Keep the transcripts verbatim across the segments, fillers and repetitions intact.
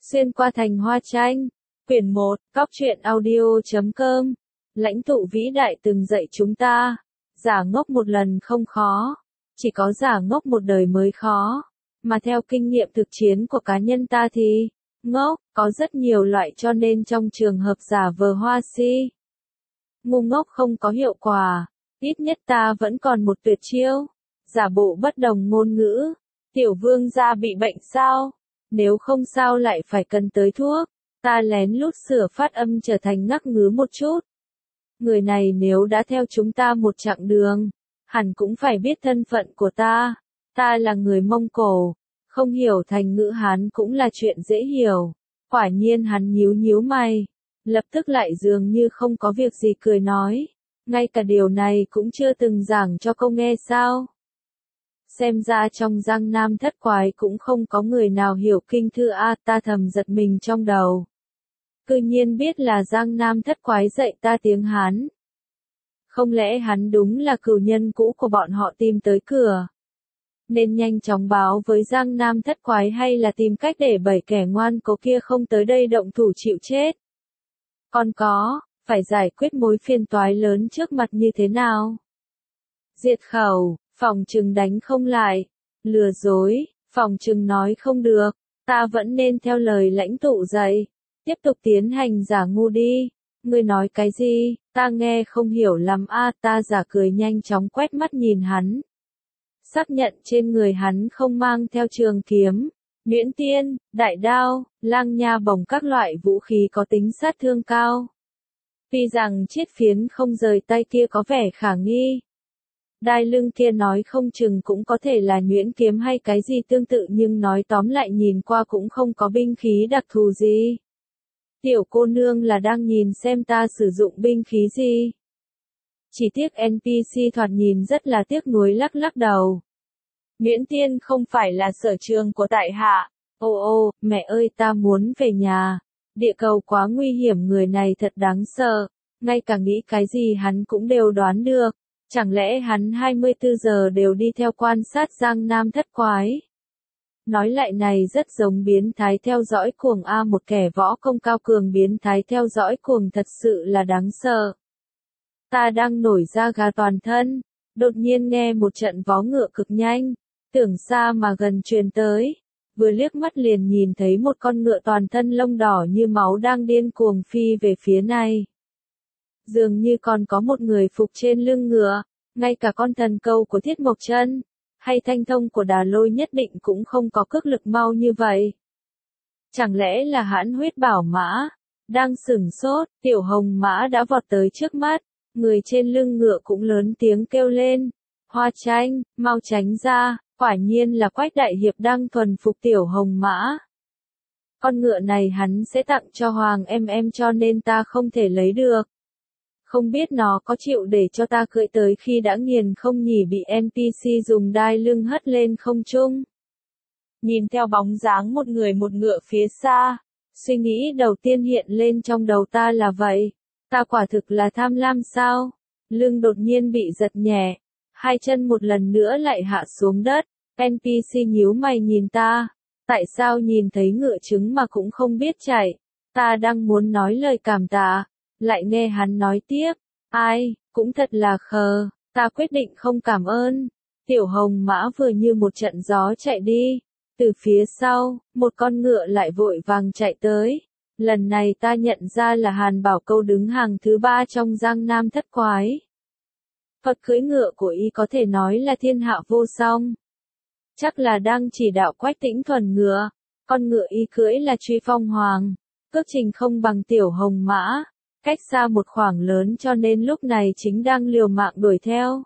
Xuyên qua thành hoa tranh. Quyển một, cóc truyện audio chấm com. Lãnh tụ vĩ đại từng dạy chúng ta. Giả ngốc một lần không khó. Chỉ có giả ngốc một đời mới khó. Mà theo kinh nghiệm thực chiến của cá nhân ta thì, ngốc, có rất nhiều loại cho nên trong trường hợp giả vờ hoa si. Ngu ngốc không có hiệu quả. Ít nhất ta vẫn còn một tuyệt chiêu. Giả bộ bất đồng ngôn ngữ. Tiểu vương gia bị bệnh sao? Nếu không sao lại phải cần tới thuốc. Ta lén lút sửa phát âm trở thành ngắc ngứ một chút. Người này nếu đã theo chúng ta một chặng đường, hẳn cũng phải biết thân phận của ta. Ta là người Mông Cổ, không hiểu thành ngữ Hán cũng là chuyện dễ hiểu. Quả nhiên hắn nhíu nhíu mày, lập tức lại dường như không có việc gì cười nói. Ngay cả điều này cũng chưa từng giảng cho câu nghe sao? Xem ra trong Giang Nam thất quái cũng không có người nào hiểu kinh thư a, ta thầm giật mình trong đầu. Cư nhiên biết là Giang Nam thất quái dạy ta tiếng Hán. Không lẽ hắn đúng là cửu nhân cũ của bọn họ tìm tới cửa? Nên nhanh chóng báo với Giang Nam thất quái hay là tìm cách để bảy kẻ ngoan cố kia không tới đây động thủ chịu chết? Còn có, phải giải quyết mối phiền toái lớn trước mặt như thế nào? Diệt khẩu, phòng trừng đánh không lại. Lừa dối, phòng trừng nói không được. Ta vẫn nên theo lời lãnh tụ dạy. Tiếp tục tiến hành giả ngu đi. Ngươi nói cái gì? Ta nghe không hiểu lắm a. Ta giả cười nhanh chóng quét mắt nhìn hắn. Xác nhận trên người hắn không mang theo trường kiếm, nhuyễn tiên, đại đao, lang nha bổng các loại vũ khí có tính sát thương cao. Tuy rằng chiết phiến không rời tay kia có vẻ khả nghi. Đai lưng kia nói không chừng cũng có thể là nhuyễn kiếm hay cái gì tương tự, nhưng nói tóm lại nhìn qua cũng không có binh khí đặc thù gì. Tiểu cô nương là đang nhìn xem ta sử dụng binh khí gì. Chỉ tiếc en pê xê thoạt nhìn rất là tiếc nuối lắc lắc đầu. Nhuyễn tiên không phải là sở trường của tại hạ. Ô ô, mẹ ơi, ta muốn về nhà. Địa cầu quá nguy hiểm, người này thật đáng sợ. Ngay cả nghĩ cái gì hắn cũng đều đoán được. Chẳng lẽ hắn hai mươi tư giờ đều đi theo quan sát Giang Nam thất quái? Nói lại này rất giống biến thái theo dõi cuồng a, một kẻ võ công cao cường biến thái theo dõi cuồng thật sự là đáng sợ. Ta đang nổi da gà toàn thân, đột nhiên nghe một trận vó ngựa cực nhanh, tưởng xa mà gần truyền tới. Vừa liếc mắt liền nhìn thấy một con ngựa toàn thân lông đỏ như máu đang điên cuồng phi về phía này. Dường như còn có một người phục trên lưng ngựa, ngay cả con thần câu của Thiết Mộc Chân, hay thanh thông của Đà Lôi nhất định cũng không có cước lực mau như vậy. Chẳng lẽ là hãn huyết bảo mã? Đang sửng sốt, tiểu hồng mã đã vọt tới trước mắt, người trên lưng ngựa cũng lớn tiếng kêu lên. Hoa tranh, mau tránh ra, quả nhiên là Quách đại hiệp đang thuần phục tiểu hồng mã. Con ngựa này hắn sẽ tặng cho Hoàng em em cho nên ta không thể lấy được. Không biết nó có chịu để cho ta cưỡi tới khi đã nghiền không nhỉ, bị en pê xê dùng đai lưng hất lên không trung. Nhìn theo bóng dáng một người một ngựa phía xa, suy nghĩ đầu tiên hiện lên trong đầu ta là vậy. Ta quả thực là tham lam sao? Lưng đột nhiên bị giật nhẹ, hai chân một lần nữa lại hạ xuống đất. en pê xê nhíu mày nhìn ta. Tại sao nhìn thấy ngựa trứng mà cũng không biết chạy? Ta đang muốn nói lời cảm tạ, lại nghe hắn nói tiếp. Ai, cũng thật là khờ, ta quyết định không cảm ơn. Tiểu hồng mã vừa như một trận gió chạy đi. Từ phía sau, một con ngựa lại vội vàng chạy tới. Lần này ta nhận ra là Hàn Bảo Câu đứng hàng thứ ba trong Giang Nam thất quái. Phật cưỡi ngựa của y có thể nói là thiên hạ vô song. Chắc là đang chỉ đạo Quách Tĩnh thuần ngựa. Con ngựa y cưỡi là Truy Phong Hoàng. Cước trình không bằng tiểu hồng mã. Cách xa một khoảng lớn cho nên lúc này chính đang liều mạng đuổi theo.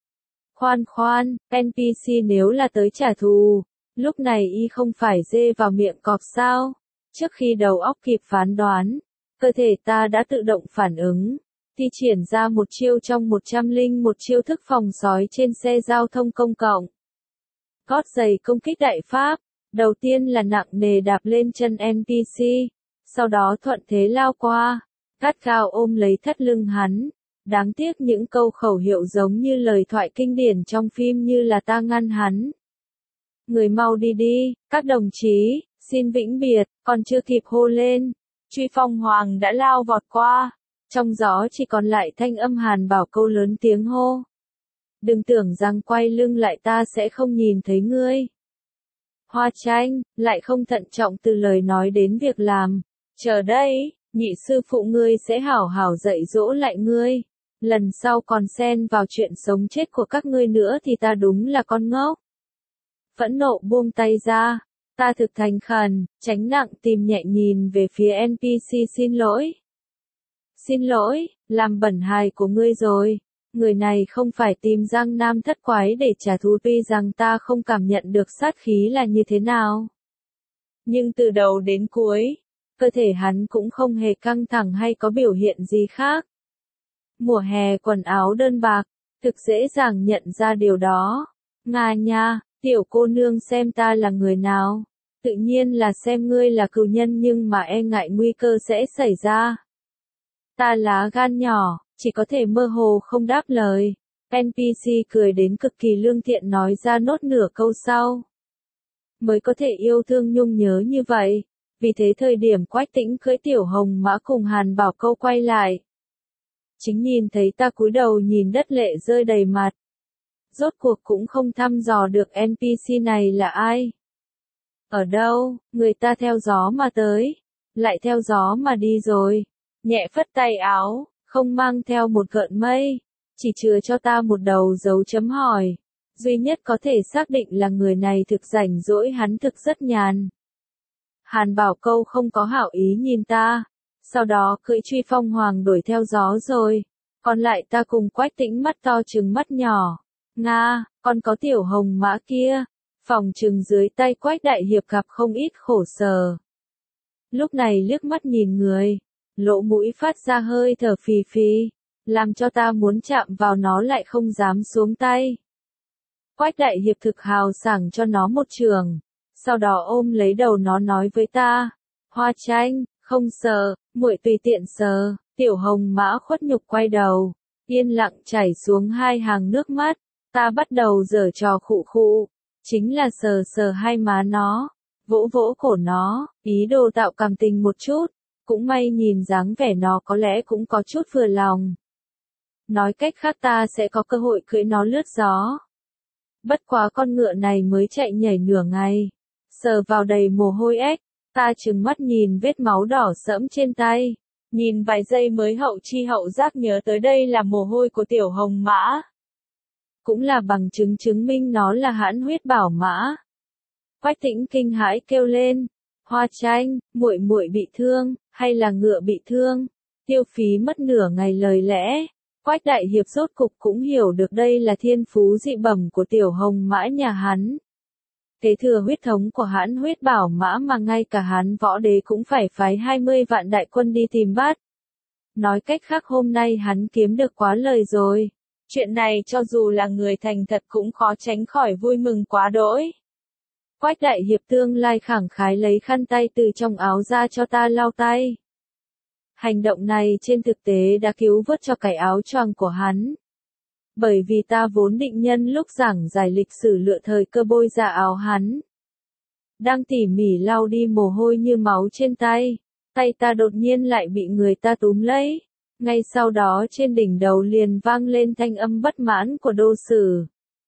Khoan khoan, en pê xê nếu là tới trả thù, lúc này y không phải dê vào miệng cọp sao? Trước khi đầu óc kịp phán đoán, cơ thể ta đã tự động phản ứng, thi triển ra một chiêu trong một trăm linh một chiêu thức phòng sói trên xe giao thông công cộng. Gót giày công kích đại pháp, đầu tiên là nặng nề đạp lên chân en pê xê, sau đó thuận thế lao qua, gắt gao ôm lấy thắt lưng hắn. Đáng tiếc những câu khẩu hiệu giống như lời thoại kinh điển trong phim như là ta ngăn hắn. Người mau đi đi, các đồng chí, Xin vĩnh biệt, còn chưa kịp hô lên. Truy Phong Hoàng đã lao vọt qua. Trong gió chỉ còn lại thanh âm Hàn Bảo Câu lớn tiếng hô. Đừng tưởng rằng quay lưng lại ta sẽ không nhìn thấy ngươi. Hoa Tranh, lại không thận trọng từ lời nói đến việc làm. Chờ đây, nhị sư phụ ngươi sẽ hảo hảo dạy dỗ lại ngươi. Lần sau còn xen vào chuyện sống chết của các ngươi nữa thì ta đúng là con ngốc. Phẫn nộ buông tay ra. Ta thực thành khẩn, tránh nặng tìm nhẹ nhìn về phía en pê xê xin lỗi. Xin lỗi, làm bẩn hài của ngươi rồi. Người này không phải tìm Giang Nam thất quái để trả thù, tuy rằng ta không cảm nhận được sát khí là như thế nào. Nhưng từ đầu đến cuối, cơ thể hắn cũng không hề căng thẳng hay có biểu hiện gì khác. Mùa hè quần áo đơn bạc, thực dễ dàng nhận ra điều đó. Nga nha, tiểu cô nương xem ta là người nào? Tự nhiên là xem ngươi là cừu nhân nhưng mà e ngại nguy cơ sẽ xảy ra. Ta lá gan nhỏ, chỉ có thể mơ hồ không đáp lời. en pê xê cười đến cực kỳ lương thiện nói ra nốt nửa câu sau. Mới có thể yêu thương nhung nhớ như vậy. Vì thế thời điểm Quách Tĩnh cưỡi Tiểu Hồng Mã cùng Hàn Bảo Câu quay lại. Chính nhìn thấy ta cúi đầu nhìn đất lệ rơi đầy mặt. Rốt cuộc cũng không thăm dò được en pê xê này là ai. Ở đâu, người ta theo gió mà tới. Lại theo gió mà đi rồi. Nhẹ phất tay áo, không mang theo một gợn mây. Chỉ chừa cho ta một đầu dấu chấm hỏi. Duy nhất có thể xác định là người này thực rảnh rỗi, hắn thực rất nhàn. Hàn Bảo Câu không có hảo ý nhìn ta. Sau đó cưỡi Truy Phong Hoàng đuổi theo gió rồi. Còn lại ta cùng Quách Tĩnh mắt to trừng mắt nhỏ. Nga, còn có Tiểu Hồng Mã kia. Phòng trừng dưới tay Quách Đại Hiệp gặp không ít khổ sở. Lúc này liếc mắt nhìn người. Lỗ mũi phát ra hơi thở phì phì. Làm cho ta muốn chạm vào nó lại không dám xuống tay. Quách Đại Hiệp thực hào sảng cho nó một trường. Sau đó ôm lấy đầu nó nói với ta. Hoa Tranh, không sợ, muội tùy tiện sờ. Tiểu Hồng Mã khuất nhục quay đầu. Yên lặng chảy xuống hai hàng nước mắt. Ta bắt đầu giở trò khụ khụ. Chính là sờ sờ hai má nó. Vỗ vỗ cổ nó. Ý đồ tạo cảm tình một chút. Cũng may nhìn dáng vẻ nó có lẽ cũng có chút vừa lòng. Nói cách khác ta sẽ có cơ hội cưỡi nó lướt gió. Bất quá con ngựa này mới chạy nhảy nửa ngày. Sờ vào đầy mồ hôi ếch. Ta trừng mắt nhìn vết máu đỏ sẫm trên tay. Nhìn vài giây mới hậu chi hậu giác nhớ tới đây là mồ hôi của Tiểu Hồng Mã. Cũng là bằng chứng chứng minh nó là hãn huyết bảo mã. Quách Tĩnh kinh hãi kêu lên. Hoa Tranh, muội muội bị thương, hay là ngựa bị thương? Tiêu phí mất nửa ngày lời lẽ. Quách Đại Hiệp rốt cục cũng hiểu được đây là thiên phú dị bẩm của Tiểu Hồng Mã nhà hắn. Kế thừa huyết thống của hãn huyết bảo mã mà ngay cả hắn võ đế cũng phải phái hai mươi vạn đại quân đi tìm bắt. Nói cách khác hôm nay hắn kiếm được quá lời rồi. Chuyện này cho dù là người thành thật cũng khó tránh khỏi vui mừng quá đỗi. Quách Đại Hiệp tương lai khẳng khái lấy khăn tay từ trong áo ra cho ta lau tay. Hành động này trên thực tế đã cứu vớt cho cái áo choàng của hắn. Bởi vì ta vốn định nhân lúc giảng giải lịch sử lựa thời cơ bôi ra áo hắn. Đang tỉ mỉ lau đi mồ hôi như máu trên tay. Tay ta đột nhiên lại bị người ta túm lấy. Ngay sau đó trên đỉnh đầu liền vang lên thanh âm bất mãn của Đô Sử.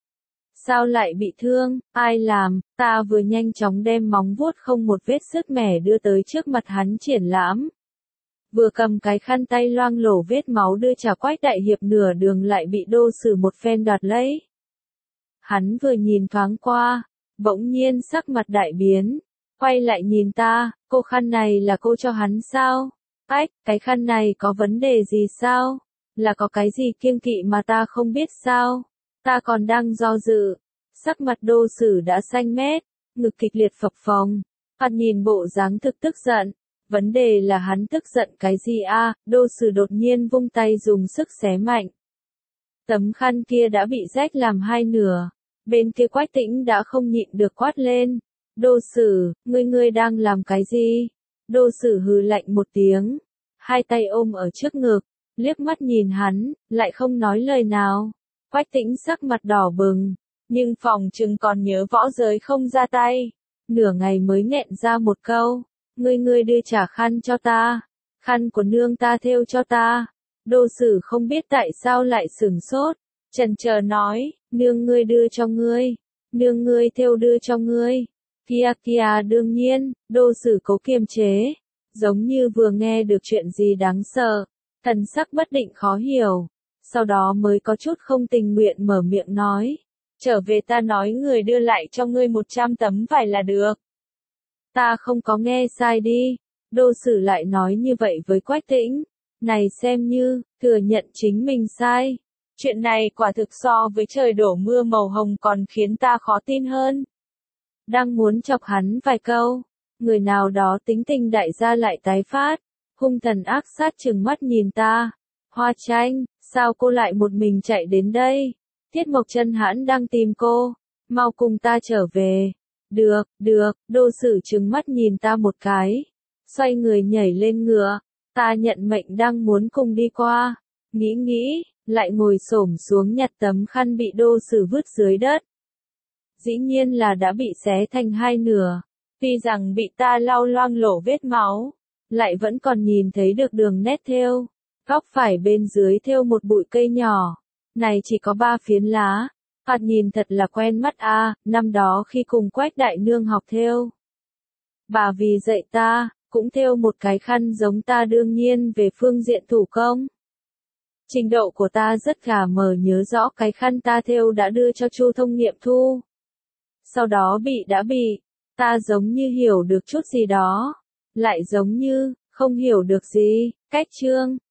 Sao lại bị thương, ai làm? Ta vừa nhanh chóng đem móng vuốt không một vết sứt mẻ đưa tới trước mặt hắn triển lãm. Vừa cầm cái khăn tay loang lổ vết máu đưa trả Quách Đại Hiệp, nửa đường lại bị Đô Sử một phen đoạt lấy. Hắn vừa nhìn thoáng qua, bỗng nhiên sắc mặt đại biến. Quay lại nhìn ta, cô khăn này là cô cho hắn sao? Ách, cái khăn này có vấn đề gì sao? Là có cái gì kiêng kỵ mà ta không biết sao? Ta còn đang do dự. Sắc mặt Đô Sử đã xanh mét, ngực kịch liệt phập phồng. Hắn nhìn bộ dáng thực tức giận. Vấn đề là hắn tức giận cái gì a? À? Đô Sử đột nhiên vung tay dùng sức xé mạnh. Tấm khăn kia đã bị rách làm hai nửa. Bên kia Quách Tĩnh đã không nhịn được quát lên. Đô Sử, ngươi ngươi đang làm cái gì? Đô Sử hừ lạnh một tiếng. Hai tay ôm ở trước ngực. Liếc mắt nhìn hắn, lại không nói lời nào. Quách Tĩnh sắc mặt đỏ bừng. Nhưng phòng chừng còn nhớ võ giới không ra tay. nửa ngày mới nghẹn ra một câu, ngươi ngươi đưa trả khăn cho ta, khăn của nương ta thêu cho ta. Đô Sử không biết tại sao lại sửng sốt, chần chờ nói, nương ngươi đưa cho ngươi, nương ngươi thêu đưa cho ngươi. Kia kia đương nhiên, Đô Sử cố kiềm chế, giống như vừa nghe được chuyện gì đáng sợ, thần sắc bất định khó hiểu, sau đó mới có chút không tình nguyện mở miệng nói, trở về ta nói người đưa lại cho ngươi một trăm tấm vải là được. Ta không có nghe sai đi, Đô Sử lại nói như vậy với Quách Tĩnh, này xem như, thừa nhận chính mình sai. Chuyện này quả thực so với trời đổ mưa màu hồng còn khiến ta khó tin hơn. Đang muốn chọc hắn vài câu, người nào đó tính tình đại gia lại tái phát, hung thần ác sát trừng mắt nhìn ta. Hoa Tranh, sao cô lại một mình chạy đến đây? Tiết Mộc Chân hãn đang tìm cô, mau cùng ta trở về. Được, được, Đô Sử trừng mắt nhìn ta một cái, xoay người nhảy lên ngựa, ta nhận mệnh đang muốn cùng đi qua, nghĩ nghĩ, lại ngồi xổm xuống nhặt tấm khăn bị Đô Sử vứt dưới đất. Dĩ nhiên là đã bị xé thành hai nửa, tuy rằng bị ta lau loang lổ vết máu, lại vẫn còn nhìn thấy được đường nét thêu, góc phải bên dưới thêu một bụi cây nhỏ, này chỉ có ba phiến lá, thoạt nhìn thật là quen mắt a, à, năm đó khi cùng Quách đại nương học thêu, bà vì dạy ta, cũng thêu một cái khăn giống ta đương nhiên về phương diện thủ công. Trình độ của ta rất gà mờ nhớ rõ cái khăn ta thêu đã đưa cho Chu Thông nghiệm thu. Sau đó bị đã bị, ta giống như hiểu được chút gì đó, lại giống như, không hiểu được gì, cách chương.